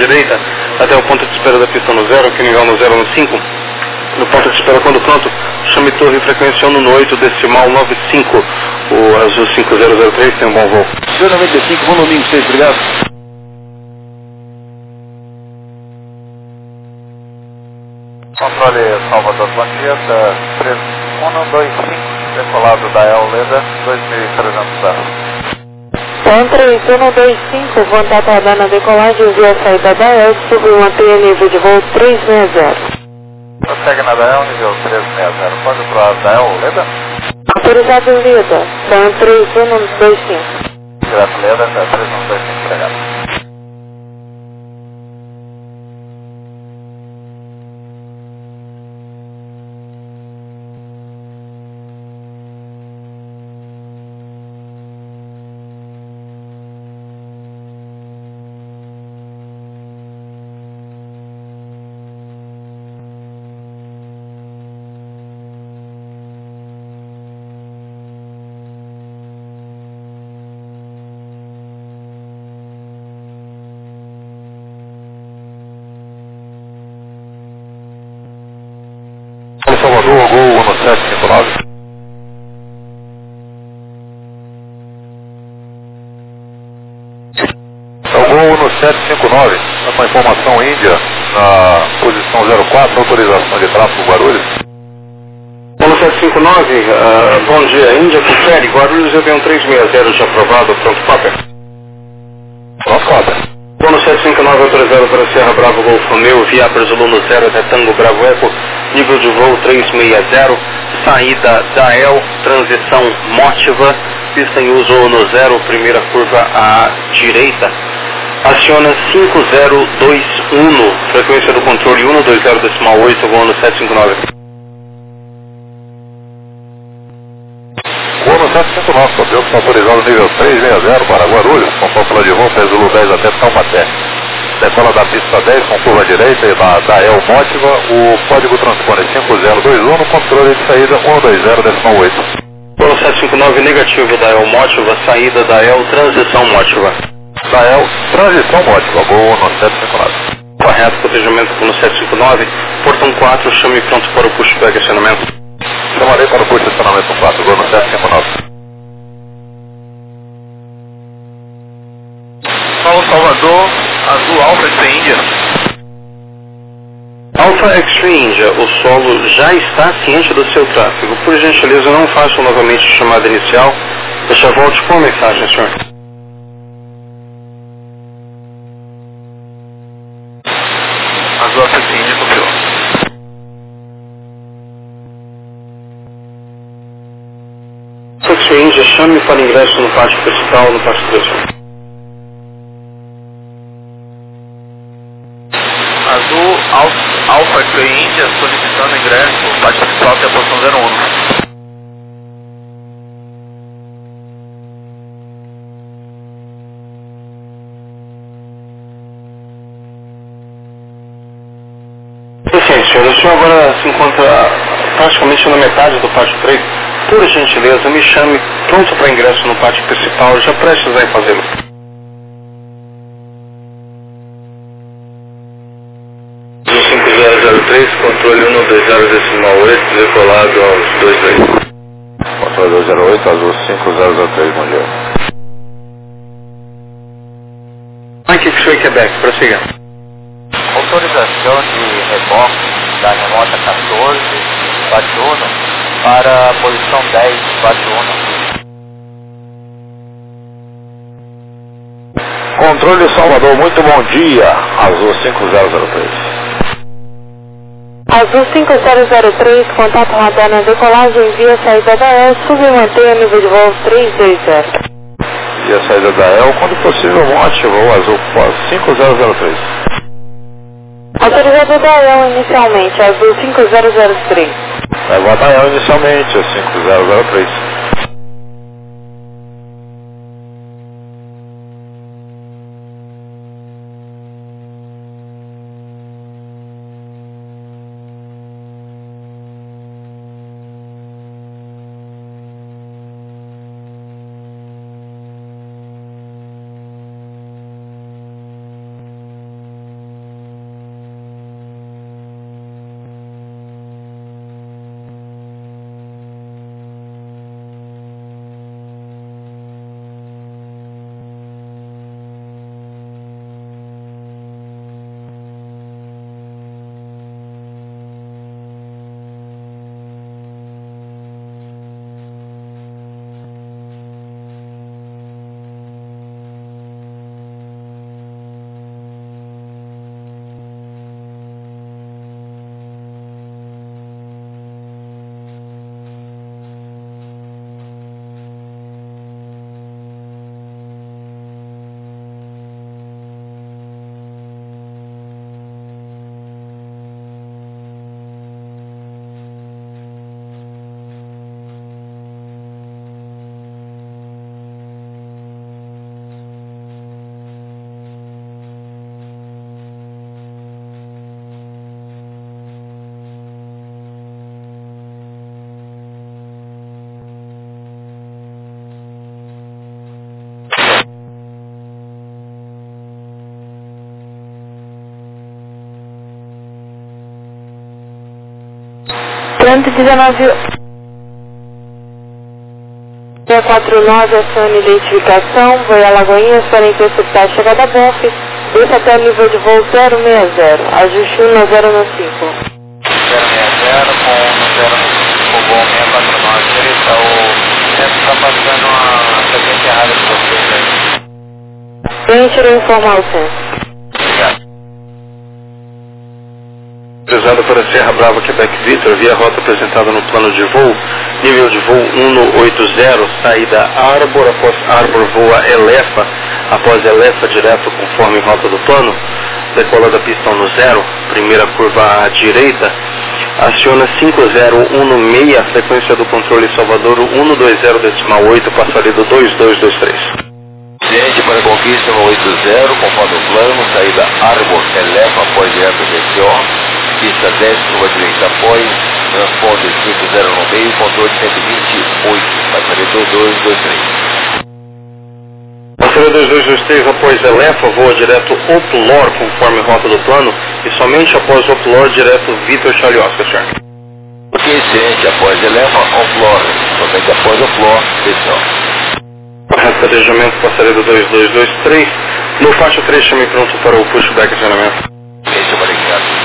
direita até o ponto de espera da pista no 0, aqui nível no 0 no 5. No ponto de espera quando pronto, chame torre frequência 1 no 8, decimal 95, o Azul 5003, tem um bom voo. Senhor 95, bom domingo, 6, obrigado. Controle Salvador Banqueta, 3125, decolado da El Leda, 2.300 pés. Tom 3125, contato aguardando a decolagem via saída da El, submantenha nível de voo 360. Prossegue na Dael, nível 360. Pode pro lado da El Leda? Autorizado Lida, Tom 3125. Direto Leda, 3125, obrigado. Salvador, Gol 1759. É o Gol 1759, uma informação Índia, na posição 04, autorização de tráfego Guarulhos. 1759, bom dia, Índia confere, Guarulhos eu tenho 360 já aprovado, pronto cópia. Pronto, cópia. Bônus 759 autorizado para Serra Bravo Golfo Romeo, via Zulu no 0 até Tango Bravo Eco, nível de voo 360, saída da El, transição Mótiva, pista em uso no 0, primeira curva à direita. Aciona 5021, frequência do controle 120,8, bônus 759. Bônus 759, cópia, está autorizado nível 360 para Guarulhos, com cálculo de voo, Zulu 10 até Taubaté. Decola da pista 10 com curva direita e da El Mótiva, o código transpone 5021, controle de saída 120,8. Bônus 759 negativo da El Mótiva, saída da El, transição Mótiva. Da El, transição Mótiva, Gol no 759. Correto, protegimento no 759, portão 4, chame pronto para o pushback acionamento. Chamarei para o curso de estacionamento 4, Gol no 759. Paulo Salvador, Azul Alfa Extreme India. Alpha Extreme India, o solo já está ciente do seu tráfego. Por gentileza, não faça novamente a chamada inicial. Eu já volte com a mensagem, senhor. Azul Alfa Extreme India, copiou. Alpha Extreme India, chame para ingresso no pátio principal, no pátio 3. Azul Alfa Extreme India, solicitando ingresso, pátio principal até a posição 01. Sim, senhor, o senhor agora se encontra praticamente na metade do pátio 3. Por gentileza, me chame pronto para ingresso no pátio principal, já prestes a fazê-lo. No 5003, controle 120,8, decolado aos 22. Controle 208, Azul 5003, bom dia. Mike X-Ray Quebec, prossiga. Autorização de reboque da remota 14, Batuno, para a posição 10, Batuno. Controle Salvador, muito bom dia, Azul 5003. Azul 5003, contato radar na decolagem via saída da El, submantenha nível de voo 320. E a saída da El, quando possível, ótimo, o Azul 5003. Autorizado da El inicialmente, Azul 5003. Vai votar da El inicialmente, o 5003. 119... 649, acione identificação, voo Alagoinhas para interceptar a chegada BOF, desça até o nível de voo 060, ajuste 10 no 5. 060 com o voo 649, direita, o centro está passando a frequência errada de vocês aí. Centro informar o centro. Obrigado. Utilizado para Serra Brava, Quebec Victor, via rota apresentada no plano de voo, nível de voo 180, saída Arbor, após Arbor voa Elefa, após Elefa direto conforme rota do plano, decola da pista no 0, primeira curva à direita, aciona 5016, frequência do controle Salvador 120.8, passaredo 2223. Ciente para conquista no 80, conforme o plano, saída Arbor, Elefa, após direto DCO, pista 10, curva direita, após, transponder 50 no meio, controle 128, passaredo 223. Passaredo 2223, após Elefa, voa direto Oplor, conforme rota do plano, e somente após Oplor, direto Victor Charlie Oscar, Sr. Ok, ciente, após Elefa, Oplor, somente após Oplor, DCO. Rastreamento passaredo 2223. No faixa 3, chame pronto para o pushback acionamento. Esse é o Maricado.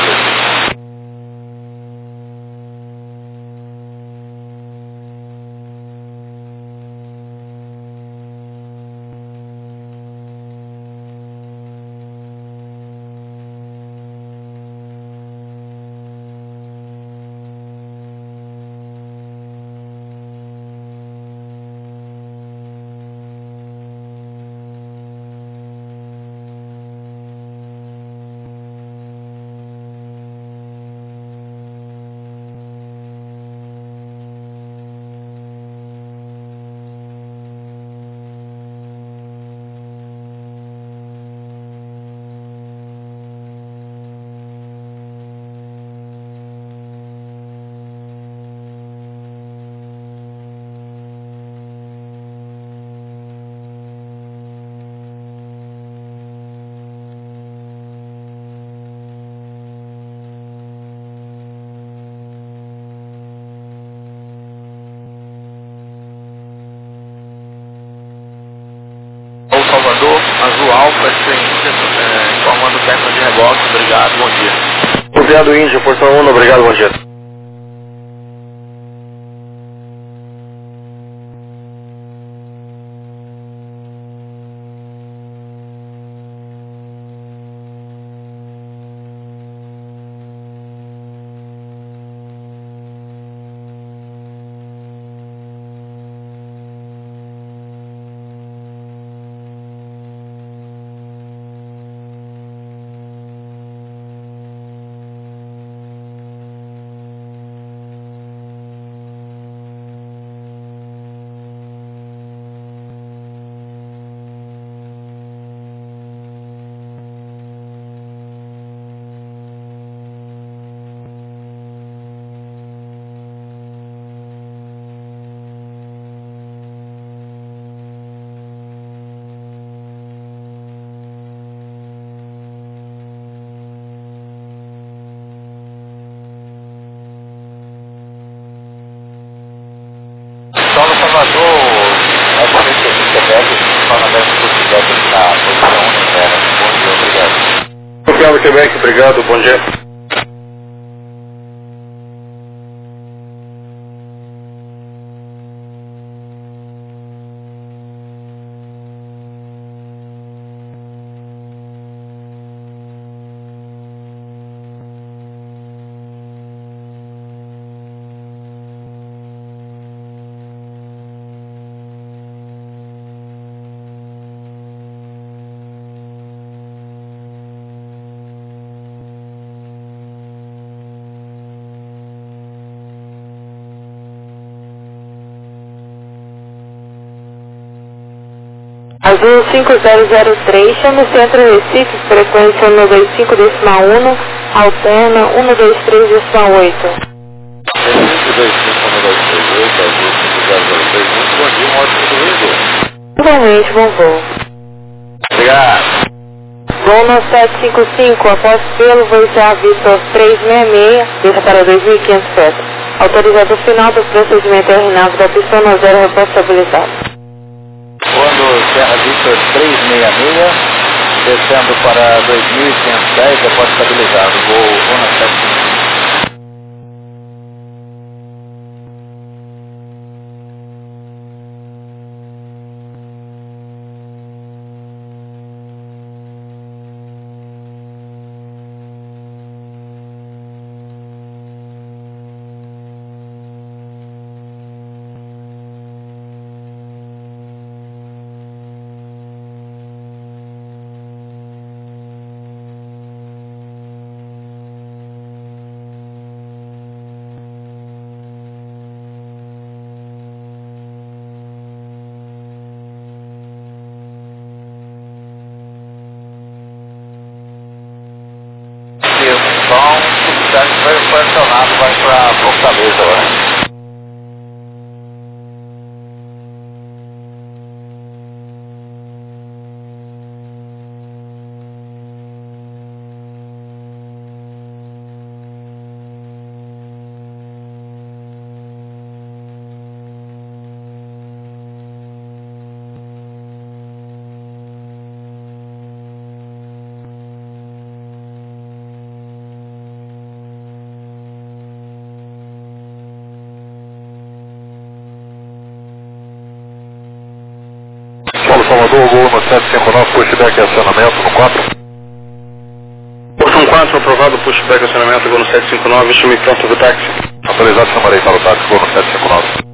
Salvador, Azul Alfa, informando o técnico de reboque, obrigado, bom dia. Obrigado, Índia, portão 1, obrigado, bom dia. Salvador, essa vez que a gente Quebec, fala dessa possibilidade na posição interna. Bom dia, obrigado. Obrigado, Quebec, obrigado, bom dia. Azul 5003, chama o centro Recife, frequência 125.1, alterna 123.8. Recife 25.128, Azul 5003, muito bom dia, um ótimo domingo. Igualmente, bom voo. Obrigado. Voo no 755, após pelo voo encerrar Vitor 366, deixa para 2.500 pés. Autorizado o final do procedimento RNAV da pista no 0, reposto estabilizado. Quando Serra Vitor 366, descendo para 2.510, reposto estabilizado. Voo no 755. Então, o foi acionado, vai para Fortaleza agora. Paulo Salvador, voo no 759, pushback e acionamento no 4. Porção 4, aprovado, pushback acionamento, voo no 759, chame pronto do táxi. Autorizado, chamarei para o táxi, voo no 759.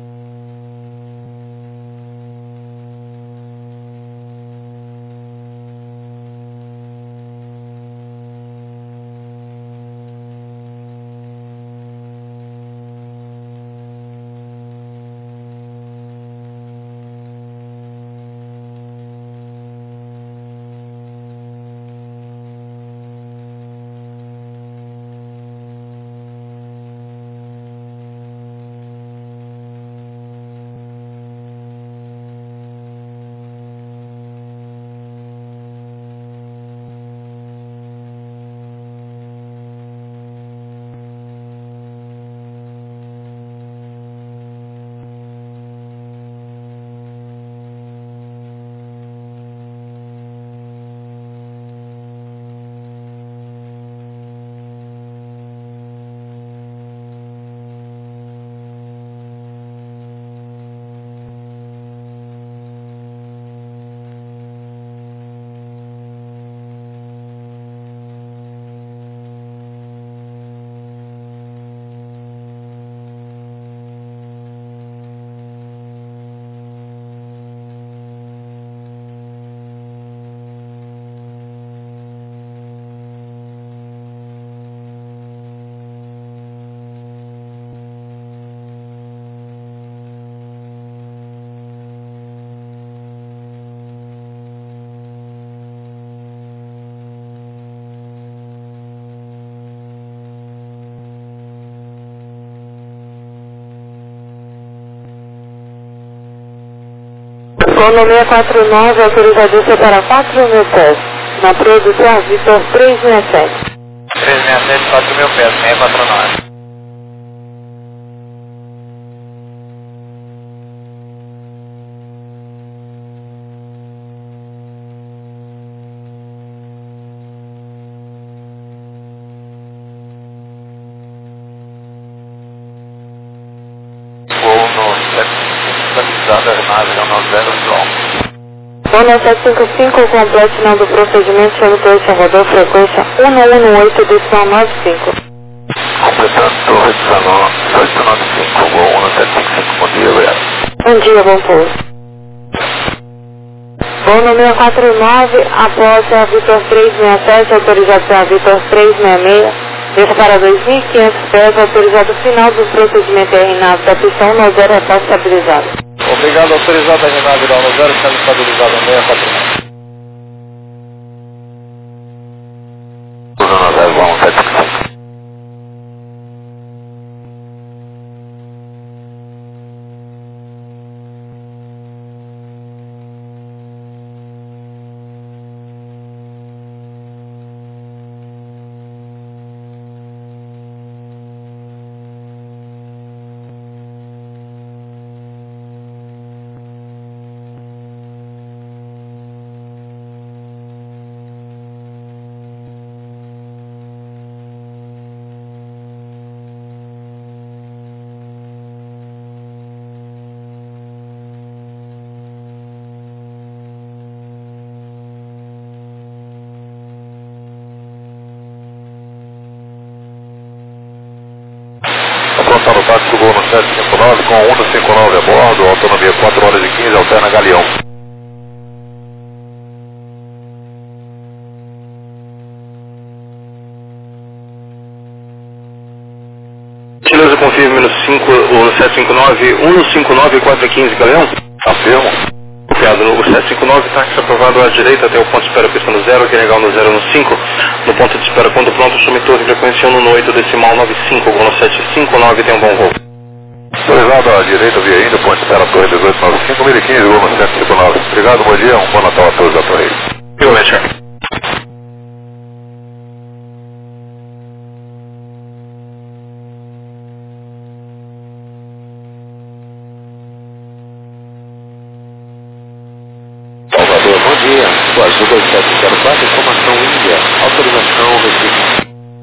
Voo no 649, autorizadícia para 4.000 pés. Na produção Vitor 367. 367, 4.000 pés, 649. Voo no 755, estabilizado, aeronave, não 0, João. Voo no 755, complete final do procedimento, chame Torre Salvador, frequência 118.95. Completando Torre de Salão, 895, voo no 755, bom dia, obrigado. Bom dia, bom pouso. Voo no 649, após a Vitor 367, autorizado a Vitor 366, deixa para 2.500 pés, autorizado final do procedimento RNAV da pista 1 0, reposto estabilizado. Obrigado, autorizado a RNAV, no 0, sendo estabilizado no 649. Usando 0, voo no 755. está no táxi do voo no 759 com 159 a bordo, autonomia 4 horas e 15, alterna Galeão. Gentileza, confirme no 759, 159 415, Galeão. Afirmo. Confiado no 759, táxi aprovado à direita até o ponto de espera, pista no 0, Guinegal no 0 no 5. No ponto de espera, quando pronto, chame torre, frequência 1 no 8, decimal 95, voo no 759, tem um bom voo. Autorizado à direita via ainda, ponto de espera, torre 1895, 1015, voo no 759. Obrigado, bom dia, bom Natal a todos da torre. Igualmente, senhor. Salvador, bom dia. Azul 2704, informação Índia. Autorização Recife.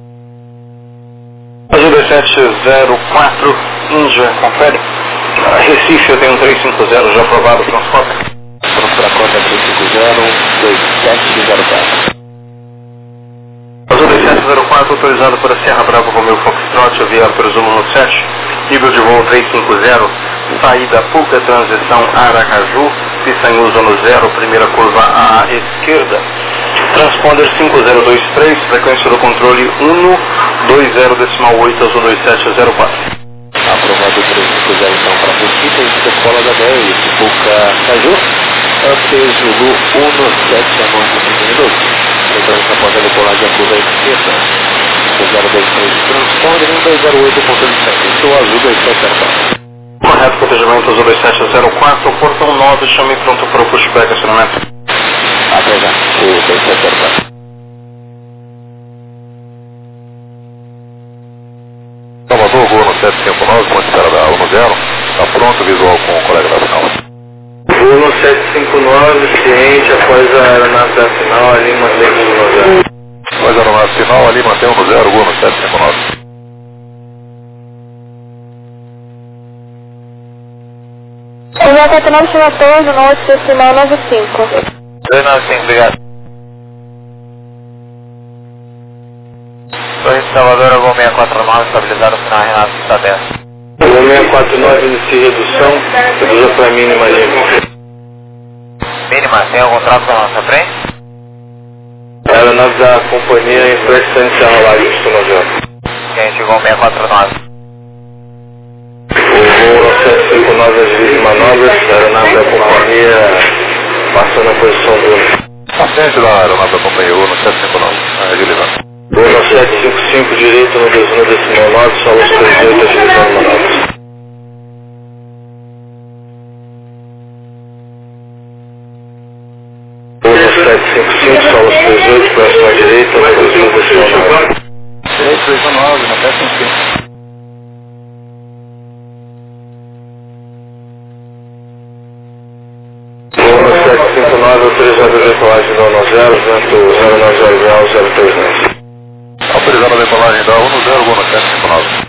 Azul 2704, Índia, confere. Recife, eu tenho um 350 já aprovado o transporte. Vamos para a cota 350-2704. Azul 2704, autorizado para Serra Brava Romeu Foxtrot, via Presumo no 7. Nível de voo 350, saída Puca, transição Aracaju, pista em uso no 0, primeira curva à esquerda. Transponder 5023, frequência do controle 120 Azul 2704. Aprovado 350 então para Recife, Escola da 10, Puca Caju, peso do 17 a 9 minutos. Lembrando que a porta decolagem é curva à esquerda. 023 de transponder, 1208 ponto de serviço, Azul 2704. Correto, protegimento Azul 2704, portão 9, chame pronto para o pushback, acionamento. Até já, o 2704. Salvador, voo no 759, ponto de espera da 10, está pronto, visual com o colega da final. Voo no 759, ciente, após a aeronave da final, ali mantém no 0. Após a aeronave final, ali mantém no 0, voo no 759. Olá, 4914, no 8, decimal 95. 295, obrigado. Torre de Salvador, voo 649, estabilizado, final Renato, está aberto. Voo 649, inicia redução, reduza para mínima livre. Mínima, tem algum tráfego na nossa frente? A aeronave da companhia em frente à Serra Lago, estou no 0. Gente, voo 649. O voo 759 agiliza manobras, a aeronave da companhia passando a posição do... À frente da aeronave da companhia, voo no 759, agilizando. Voo 755 direito no 21 decimal 9, solo 38 agilizando manobras. Voo 755, solo 38, próximo à direita, no 21 decimal 9. 339, na 755. Voo 759, autorizado a decolagem da 10, vento 090 graus, 039. Autorizado a decolagem da 10, voo no 759.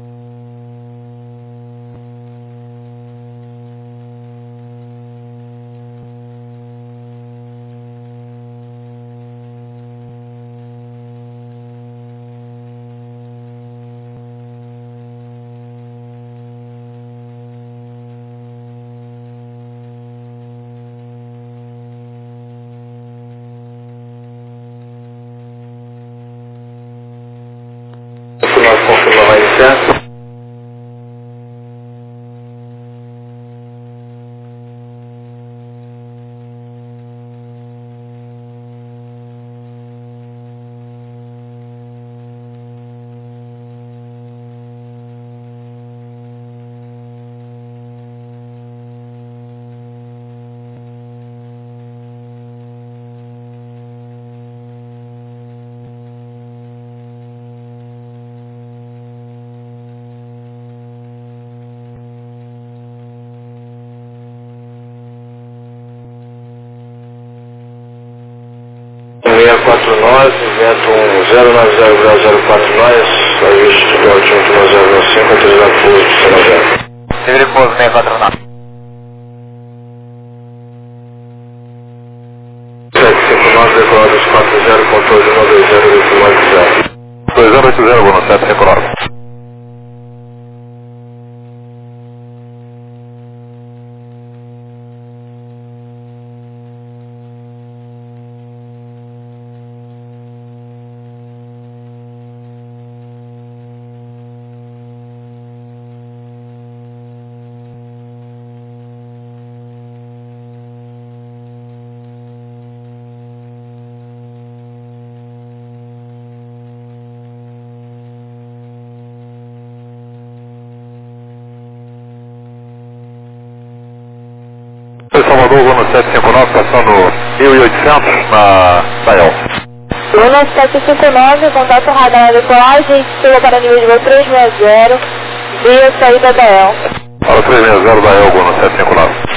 Confirma, vai iniciar. vento 090 grau 04 nós, ajuste de altimetro 1095, autorizado pouso de São José. Livre pouso 649. 759, decolado 40, controle 120, decimal 0. 2080, voo no 759. Gol no 759, passando 1800 na Dael. Gol no 759, contato radar na decolagem, chegou para nível de voo 360, via saída da El. Para 360 da El, gol no 759.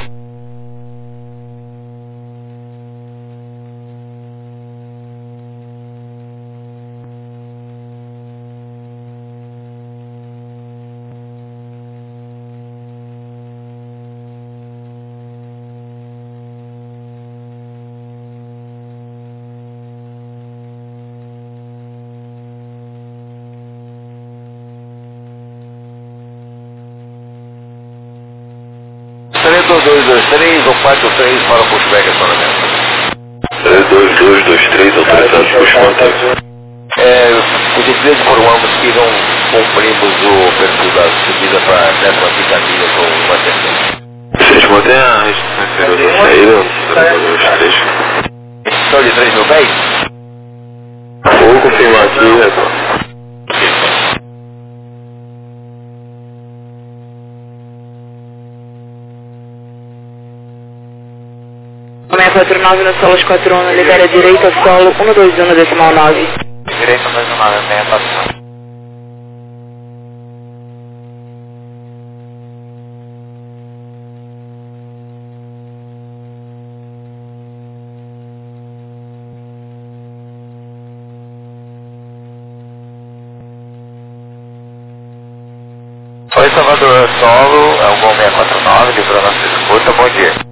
Seletor 223 ou 43 para o pushback acionamento. 3223, autorizados push contact. Por gentileza informamos que não cumprimos o perfil da subida para a 15ª milha com uma terceira. Vocês mantêm a restrição inferior da saída, 3223. Restrição de 3 mil pés? Vou confirmar aqui, retorno. 649 no solo 41, libera direita solo 121 decimal 9. Direita 129, 649. Oi, Salvador, solo, é o Gol 649, livrou nossa escuta, bom dia.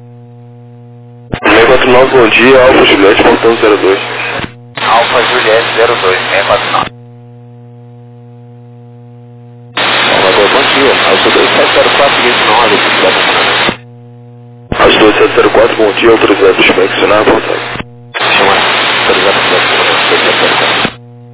649, bom dia, Alfa Juliette, portão 02. Alfa Juliette 02, 649. Salvador, bom dia, Alfa 2704, 29, autorizado. Alfa 2704, bom dia, autorizado para inspecionar, portão. Chama, autorizado para inspecionar, 2704.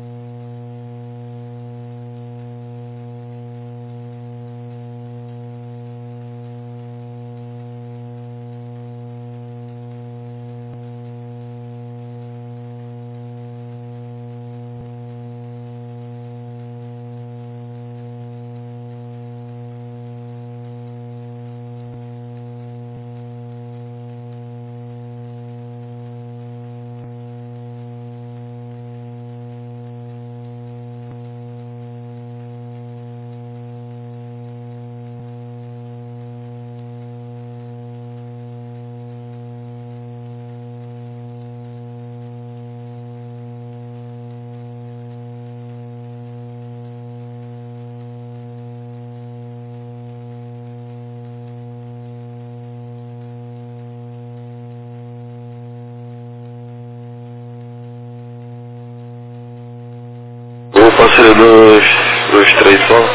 Vou fazer 223 só.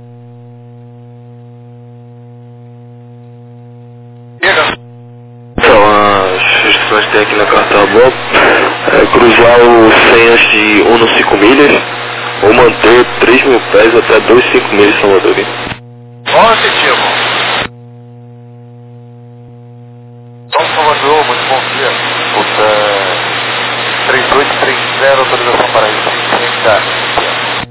Então, as restrições que tem aqui na carta Bob é cruzar o 100 antes de 1,5 milhas ou manter 3 mil pés até 2,5 milhas em Salvador. Bom, efetivo. Bom, Salvador, muito bom dia. Puta, 3830, autorização para isso.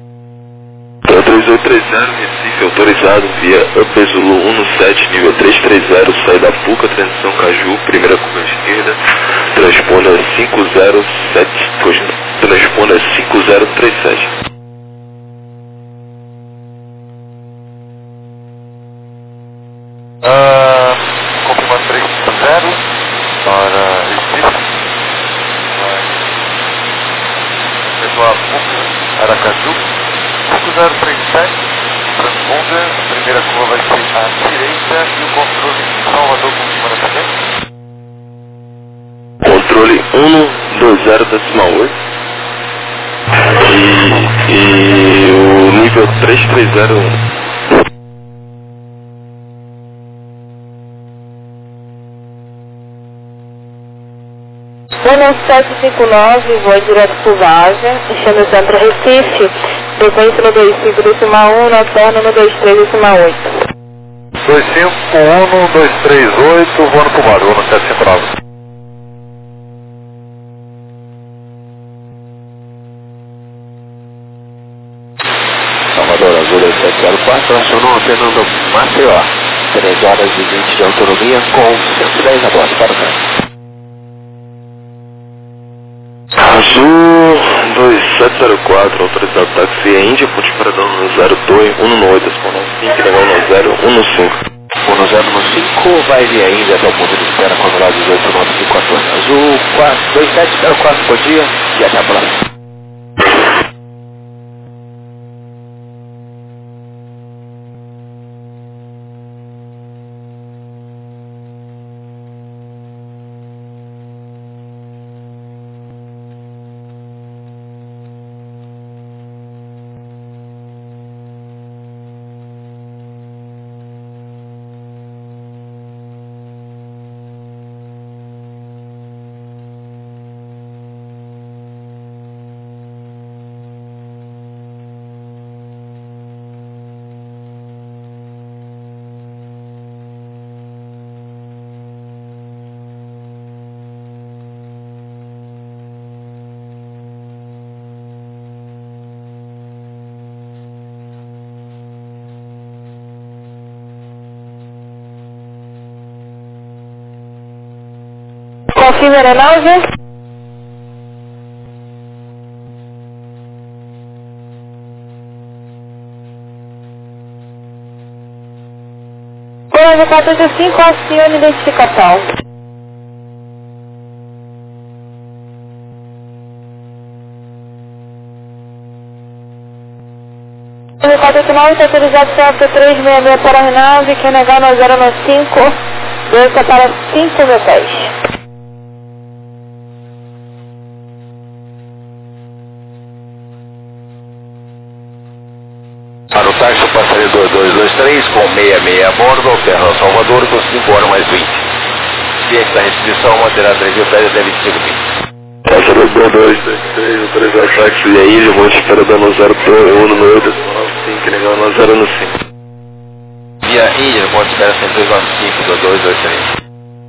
3830, Recife, autorizado via Up Zulu 17, nível 330, saída Fuca, transição Caju, primeira curva à esquerda, transponder 507, transponder 5037. Confirmando 350 para Recife. Pessoal, Fuca, Aracaju. 5037, transponder, a primeira curva vai ser à direita e o controle em Salvador confirmando também. Controle 120.8 e o nível 3301. Bono 759, voo direto por Várzea, enchendo o centro Recife, frequência no 25.1, noturno no 23.8. 251, 238, voando pro mar, voo no 759. Salvador Azul 704, acionou a Fernando Maceió. 3 horas e 20 de autonomia com 110 a bordo para o trânsito. Azul 2704, autorizado táxi Índia, ponte para dono 02, 198, exponencial, legal no 0, 115. 1015 vai vir ainda até o ponto de espera quando lá 18914. Azul 2704, bom dia e até a próxima. Confirma aeronave. Colônia 485, acione identificação. Colônia 489, está autorizado certo 366 para a aeronave, quem negar no 095, desça para 5 mil pés. Para o táxi, passaria 2223 com 66 a bordo, Terra Salvador com 5 horas mais 20. Ciente da restrição, manterá 3 mil pés até 25 mil. Passaria 2223, autorizado táxi e a ilha, ponte para dono 02, 198, exponencial, legal no 015. Via Índia, ponto de espera 195, 2223.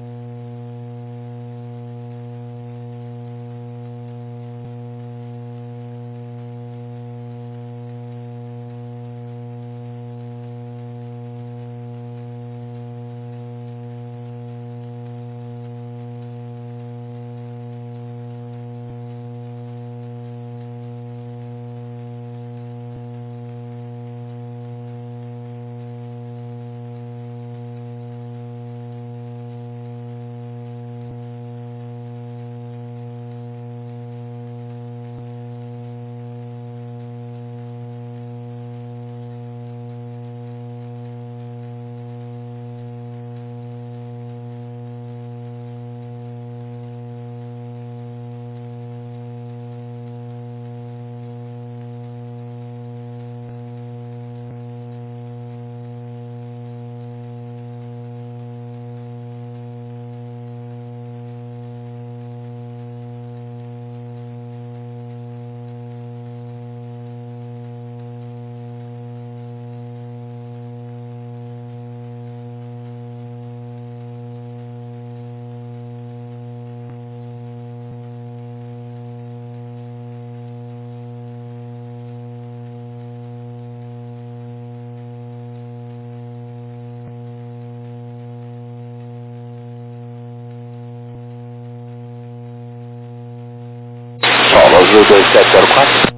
Azul 2704.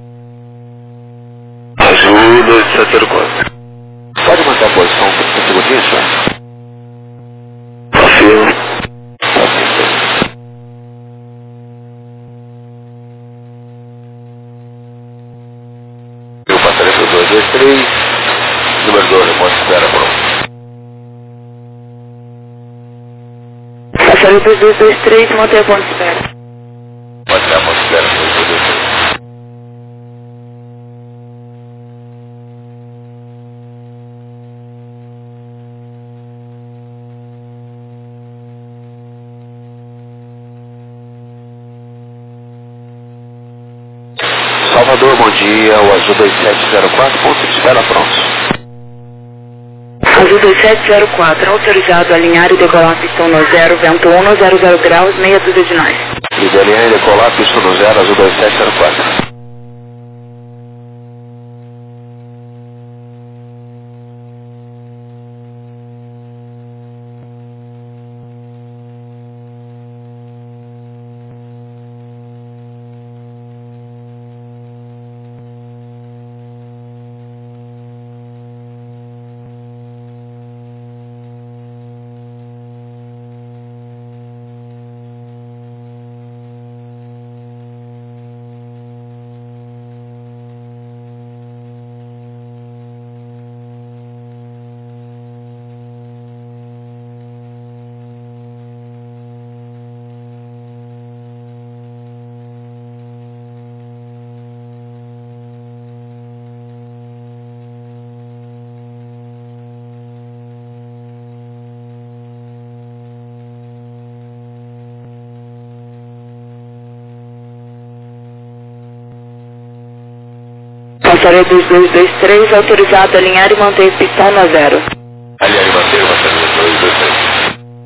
Azul 2704. Pode manter a posição 30 segundinhos, senhor? Confirmo. Eu passarei para o 223, número 2, ponto de espera pronto. Passaria para 223, manter a ponto de espera. Pode dar a ponto de espera para o 223. Salvador, bom dia, o Azul 2704, ponto de espera pronto. Azul 2704, autorizado a alinhar e decolar pistão no 0, vento 1, 00 graus, meia dúzia de nós. Lideranha e decolar, pistão no 0, Azul 2704. Passaria 2223, autorizado a alinhar e manter pistão na 0. Alinhar e manter, passaria 2223.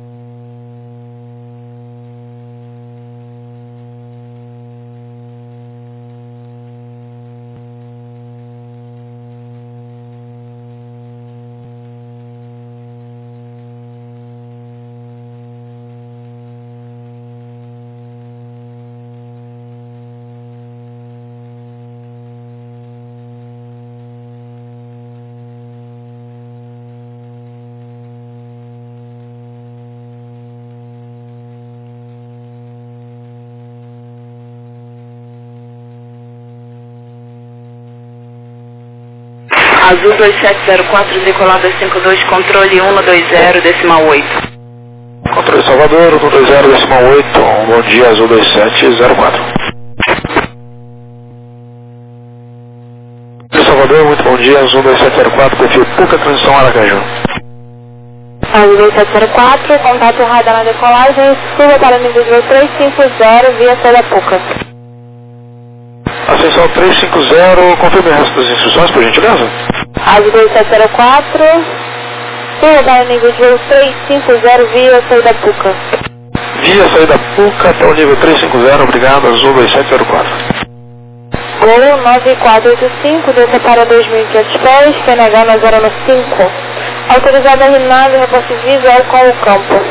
Azul 2704, decolado 52, controle 120, decimal 8. Controle Salvador, 120, decimal 8, bom dia, Azul 2704. Salvador, muito bom dia, Azul 2704, perfil Puca, transição Aracaju. Azul 2704, contato radar na decolagem, suba para nível de 350 via saída Puca. Ascensão 350, confirme o resto das instruções, por gentileza. Azul 2704, suba para nível de 350 via saída Puca. Via saída Puca até o nível 350, obrigado, Azul 2704. Gol 9485, desça para 2.500 pés, PNH na 095. Autorizado a RNAV, reposto visual com o campo.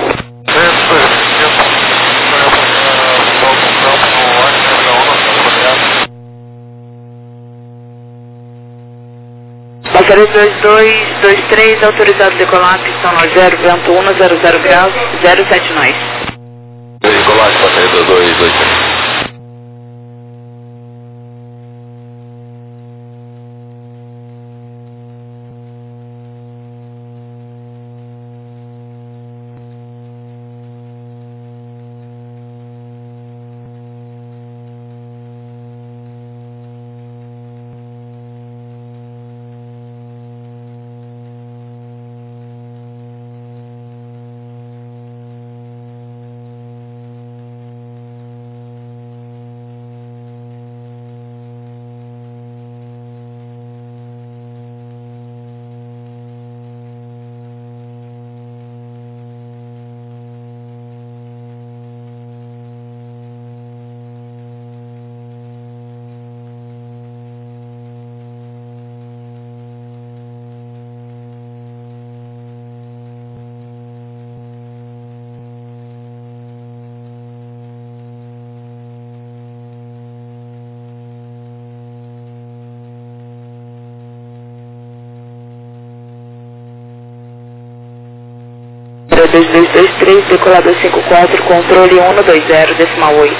Passaria 2223, autorizado a decolar, pistão no 0, vento 1, 00 graus, 07 nós. Decolagem, passaria 2223. Passaria 2223, decolador 54, controle 120, decimal 8.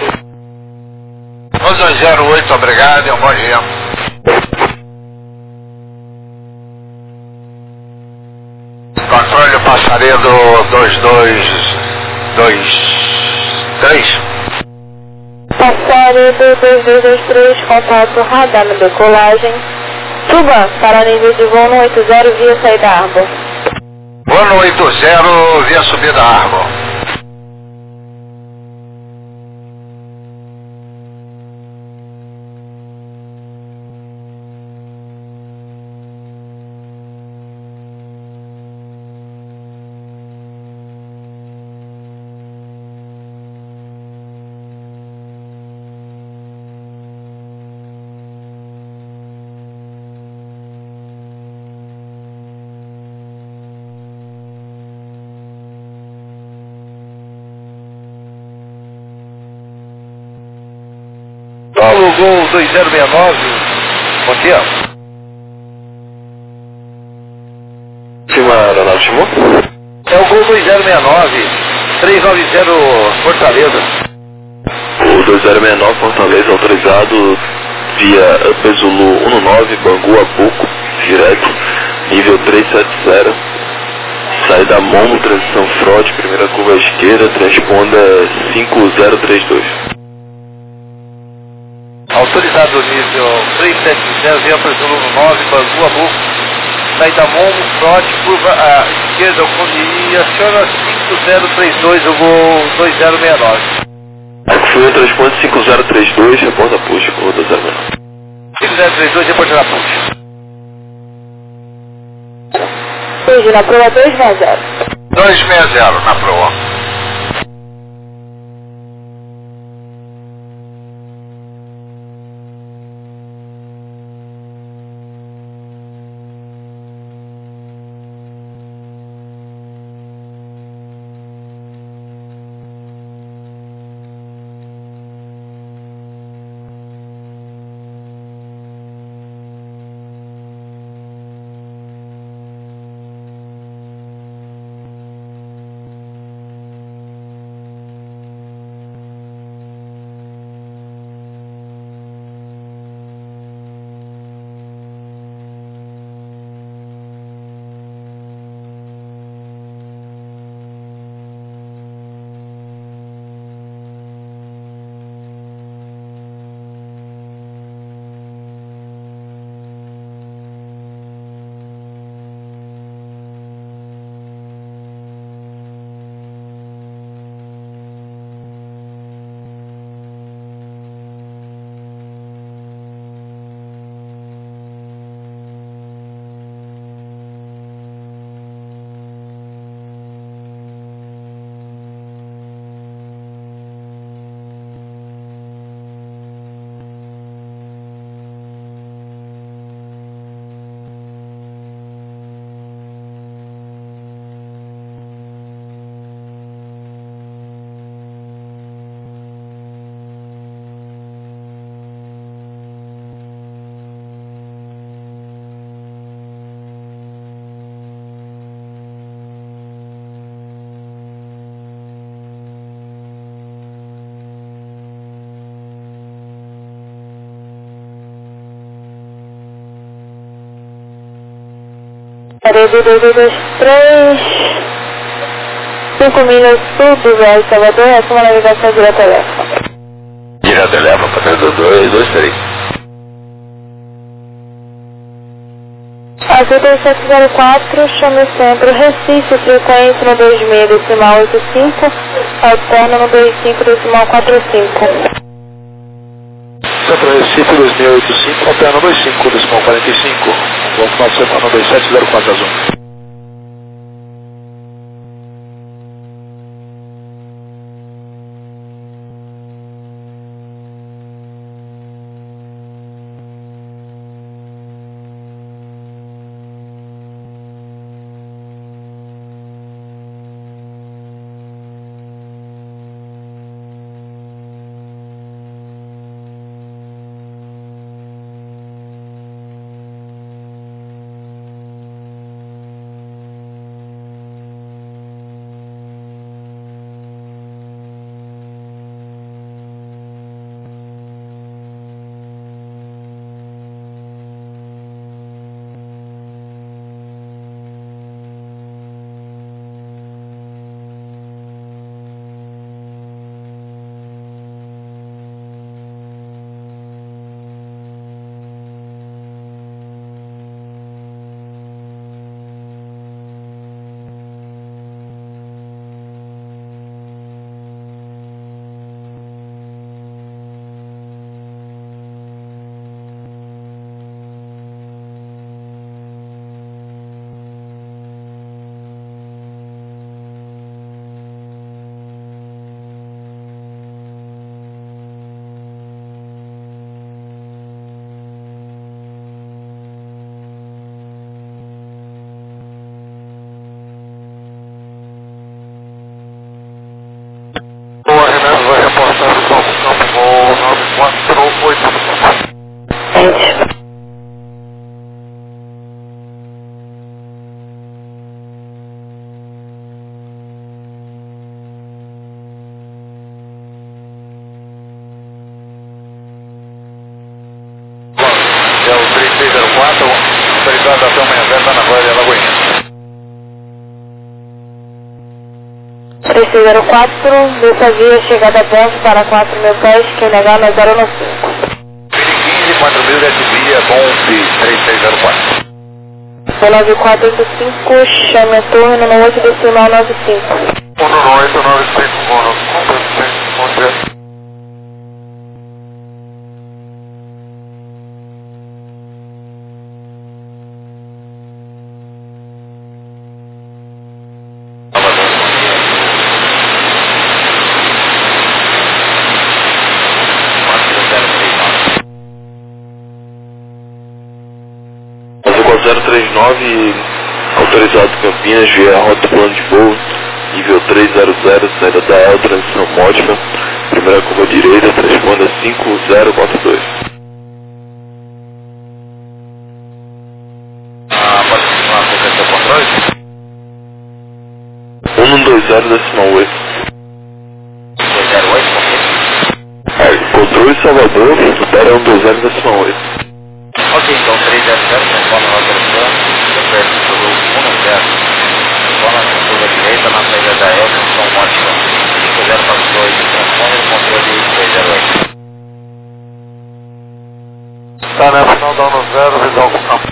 1208, obrigado e um bom dia. Controle passaria do 2223. Passaria do 2223, contato radar na decolagem. Suba para nível de voo no 80 via saída Arbor. Vou no 80 via subida Arbor. Paulo, Gol 2069, bom dia. Última aeronave chamou? É o Gol 2069, 390 Fortaleza. O 2069 Fortaleza autorizado via Upper Zulu 19, Bangu, Abuco, direto, nível 370. Saída Momo, transição Frode, primeira curva à esquerda, transponda 5032. Autorizado nível 370, via Upper Zulu 9, Bangu, Abuco. Saída Momo, Frode, curva à esquerda, e aciona 5032, o Gol 2069. Fui o transponde 5032, reporta push com o 2069. 6032, depois da puxa. Hoje na proa 260. 260 na proa. Parede 223, 5 milhas sul do Velho Salvador, essa é uma navegação direta leva. Direta leva para 32223. Azul 2704, chame centro, Recife, frequência no 26 decimal 85, alterna no 25 decimal 45. Centro Recife 2085, alterna 25 decimal 45. Bom final de semana 2704 azul. Vai reportar o campo 948. É o 3604, autorizado até amanhã, está na Glória Lagoinha. 3604, dessa via chegada a ponto para 4.000 pés, quem negar nós 095. 15, 4.000 desse via, bom 3604. 9485, chame a torre no 8 decimal 95. 19895, 039, autorizado Campinas, via rota plano de voo, nível 300, saída da AEL, transição Mótica, primeira curva direita, transponda 5042. Pode continuar com o seu controle? 120,8. 208, Controle Salvador, supera 120,8. ok, então 300, transforma na rota plano, repete pelo 10, transforma na curva direita, na saída da AEL, transição Mótica, 5042, transforma no controle 308. Tá, né? Final da 10, visão com campo.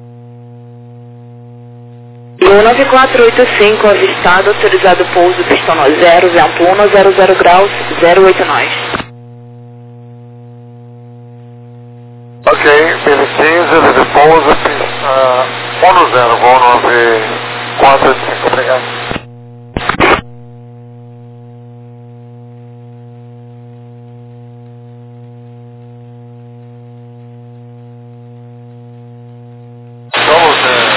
Gol 9485, avistado, autorizado pouso, pistão 0, vento 100 graus, 08 nós. Ok, Belizinho, ele pousa, 10, voo 9485, obrigado. Somos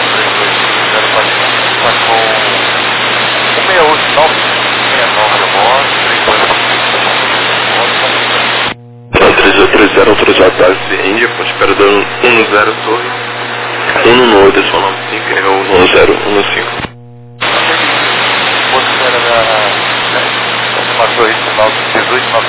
330, autorizado base de Índia, ponte espera dando 10 torre, 1 no 8, só nome 5, é o 1015. Você era uma torre de 18, 9.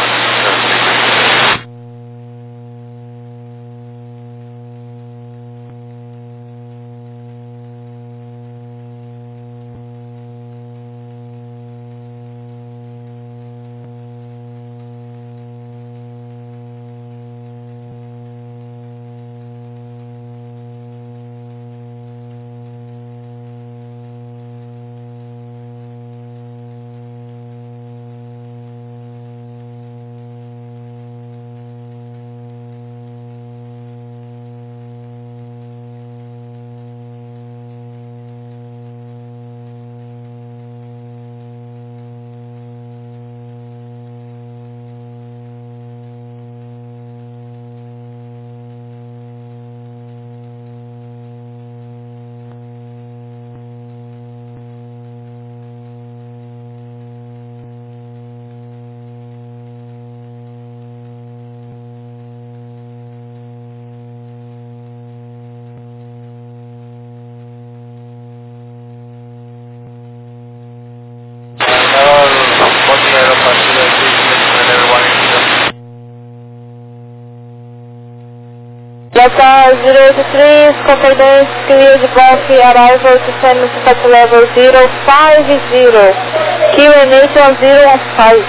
Delta 083, confidence, clear the box, arrival to send to level 050, QNH 1015.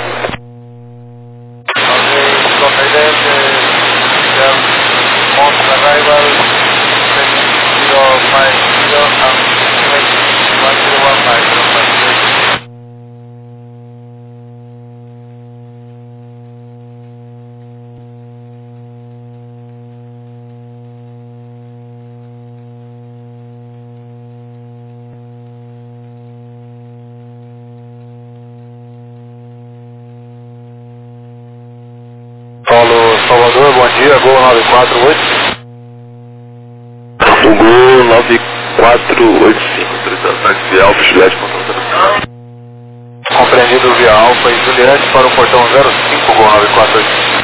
Paulo Salvador, bom dia, Gol 948. O Gol 9485, autorizado táxi Alfa, Juliette, portão 05. Compreendido via Alfa e Juliette para o portão 05, Gol 948.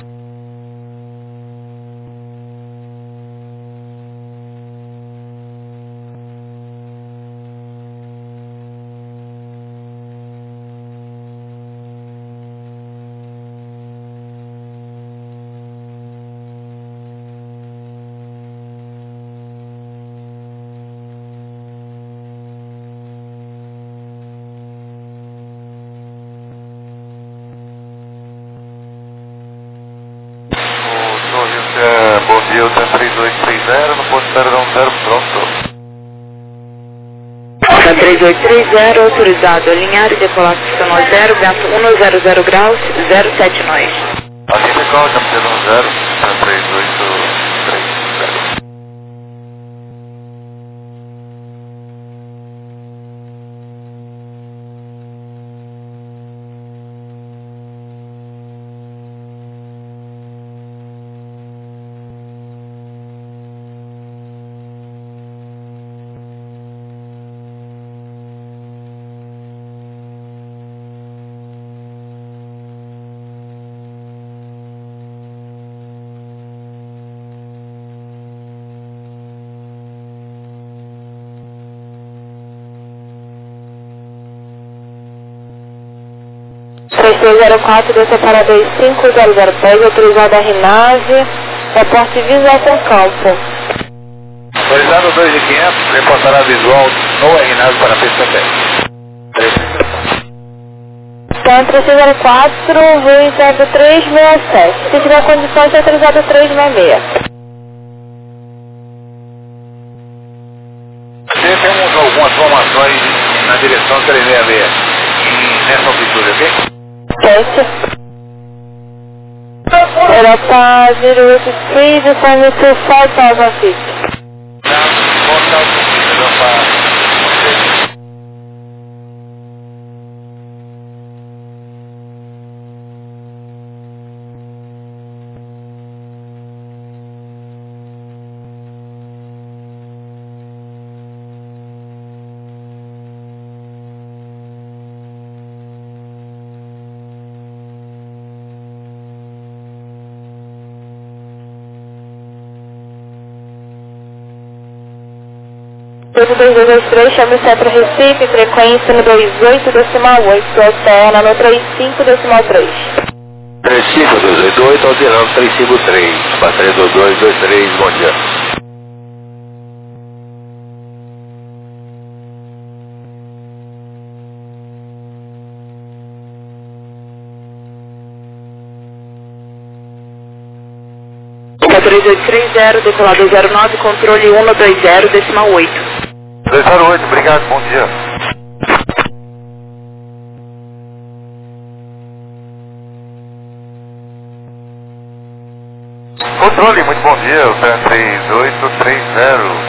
Bom dia, o 3830, no ponto 010, pronto. 3830, autorizado, alinhar e decolar pistão 0, vento 100 graus, 07 nós. Assim decola, capitão 0, 3830. 3304, desça para 25010, autorizado a RNAV, reporte visual com campo. Autorizado 2500, reportará visual no RNAV para a pista 10. Então, 3304, realizado 367. Se tiver condições, é autorizado 366. Temos algumas formações na direção 366 nessa altitude, ok? Teste. Europa 083, informe to 5000 feet. Volta ao sentido, Europa. Tudo 2223, chame o centro Recife, frequência no 28,8, externa no 35,3. 35288, alterando 353, passaria 2223, bom dia. Opa 3830, decolador 09, controle 120, decimal 8. 208, obrigado, bom dia. Controle, muito bom dia, o 3830.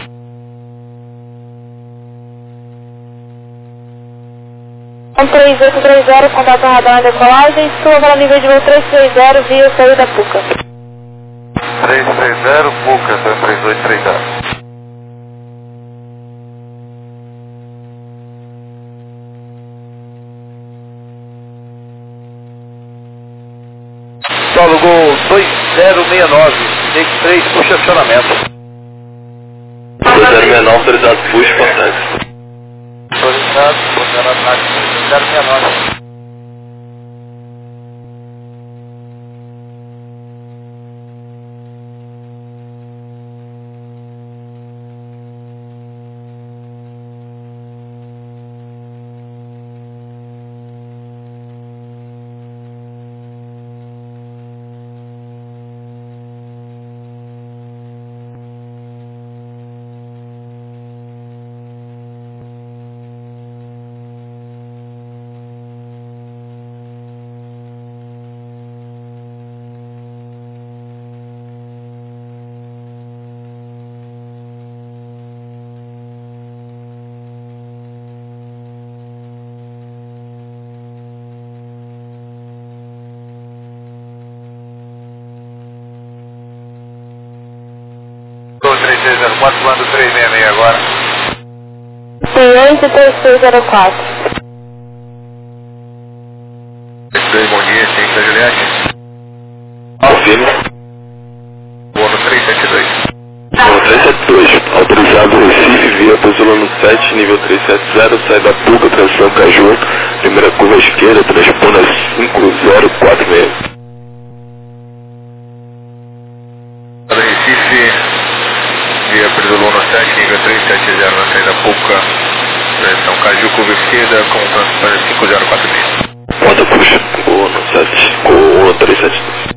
3830, contato radar na decolagem, sua para nível de voo 330, via saída da PUCA. 330, PUCA, 3830. Solo Gol 2069, take 3, puxa acionamento. 2069, autorizado push, importante. Autorizado, funcionando na 2069. Gol 3304, plano 366 agora. 383304. 3, bom dia, ciência Juliette. Confirme. Voo no 372. Voo 372, autorizado Recife, via Pesolano 7, nível 370, sai da PUCA, transição Caju, primeira curva à esquerda, transpona 5046. Recife, via Pesolano 7, nível 370, na saída PUCA, transição Caju, curva esquerda, com transição 5046. Bota puxa, Gol no 7, Gol 1372.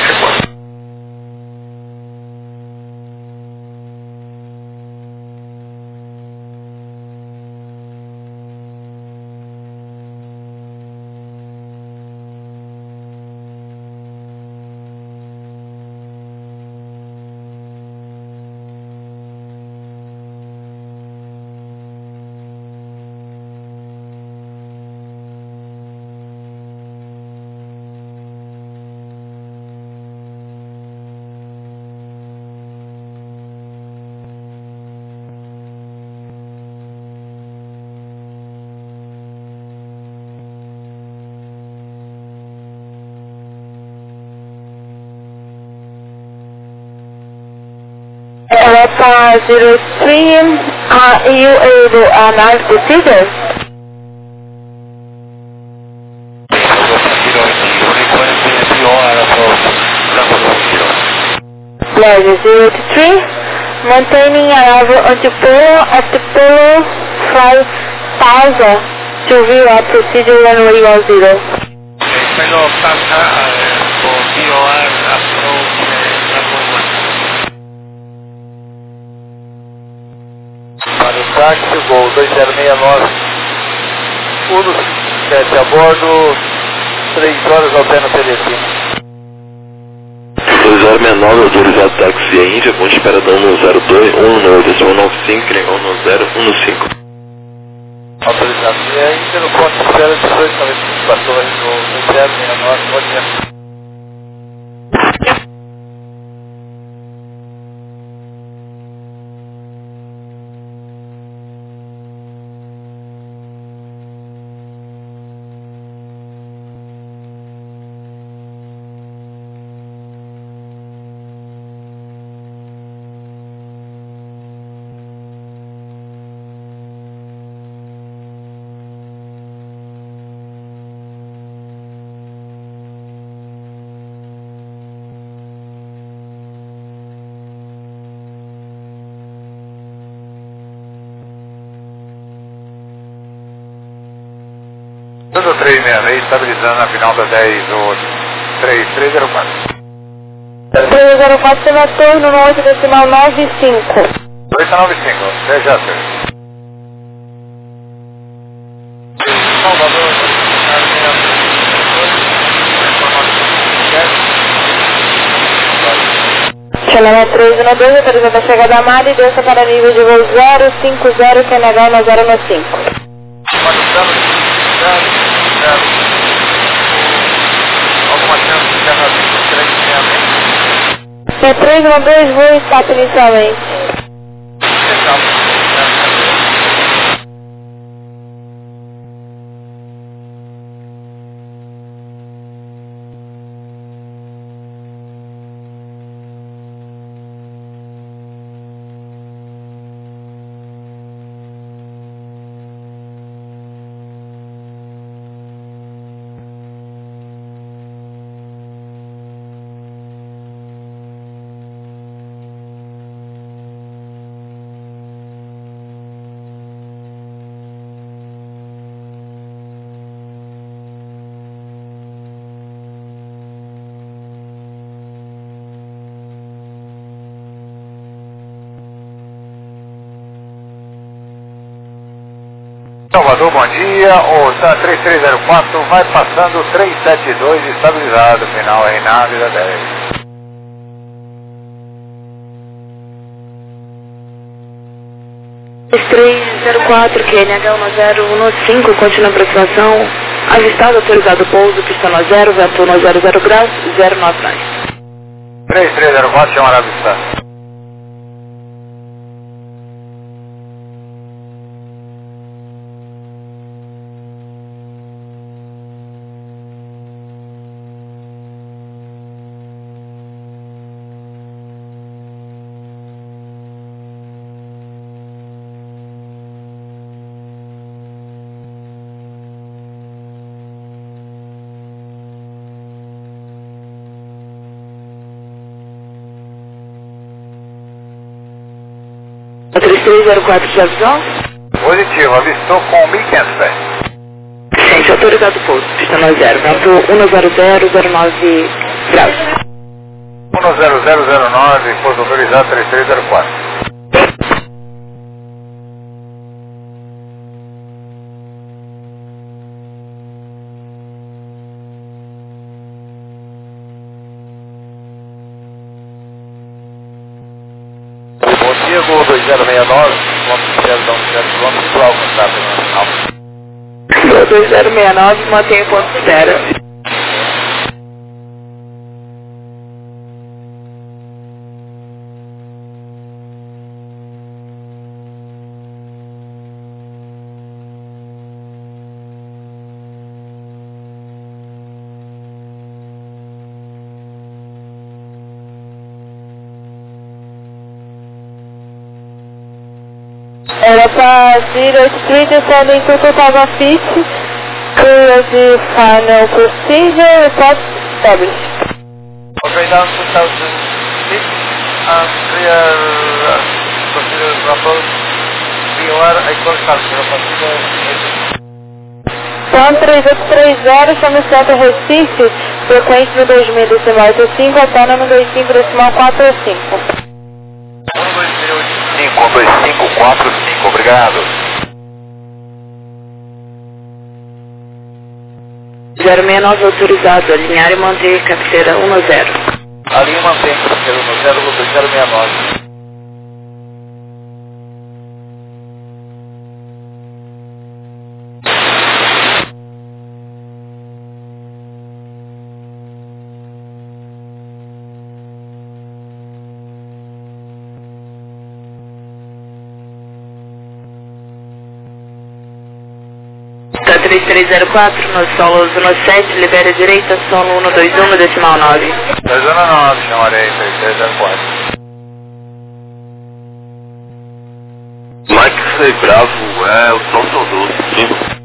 Europa 03, are you able to announce the figures? Roger, 083, maintaining arrival on the polo of the Polo 5000 to view our procedure runway 10. Pero pasa por VOR approach para o táxi, voo 2069, 17 a bordo, 3 horas ao pé no Telecine. 2069, autorizado táxi Índia, com esperadão no 02, 195, Crengon no 015. Autorizado e ainda no ponto de espera 1895 para torre no 069, pode ver. Tudo 366, estabilizando na final da 10 ou 3304. 304 pela torre no 8,95. 895, seja certo. Salvador, Chamada 312, autorizada a chegada da Mari, desça para nível de voo 050, QNH na 095. alguma chance de terra 366? É 312, voo status inicialmente. Salvador, bom dia. O TAM 3304 vai passando 372, estabilizado, final Reinado da 10. (304) QNH 1015, continua a aproximação. Avistado, autorizado pouso, pista no 0, vento no 00 graus, 099. 3304, chamar avistado. A 3304 de avisão? Positivo, avistou com 1.500 pés. Gente, autorizado pouso, pista no 0, vento 10009 graus. 10009, pouso autorizado 3304. Bom dia, Gol 2069, vamos dar 0 km para alcançar pelo final. Gol 2069, mantenha o ponto zero. Era para 083 descending to 2000 feet, clear the final procedure, report established. Okay, down to 2006, Então 3830, chama Santa Recife, frequente no 2085, autônomo 25,45. 52545, obrigado. 069 autorizado, alinhar e manter cabeceira 10. Ali mantém cabeceira 10, vou 069. Tá 3304, no solo 17, libera direita, sono 121, decimal 9. 219, chamarei 3304. Mike Bravo, é o Tom Soldou, 5.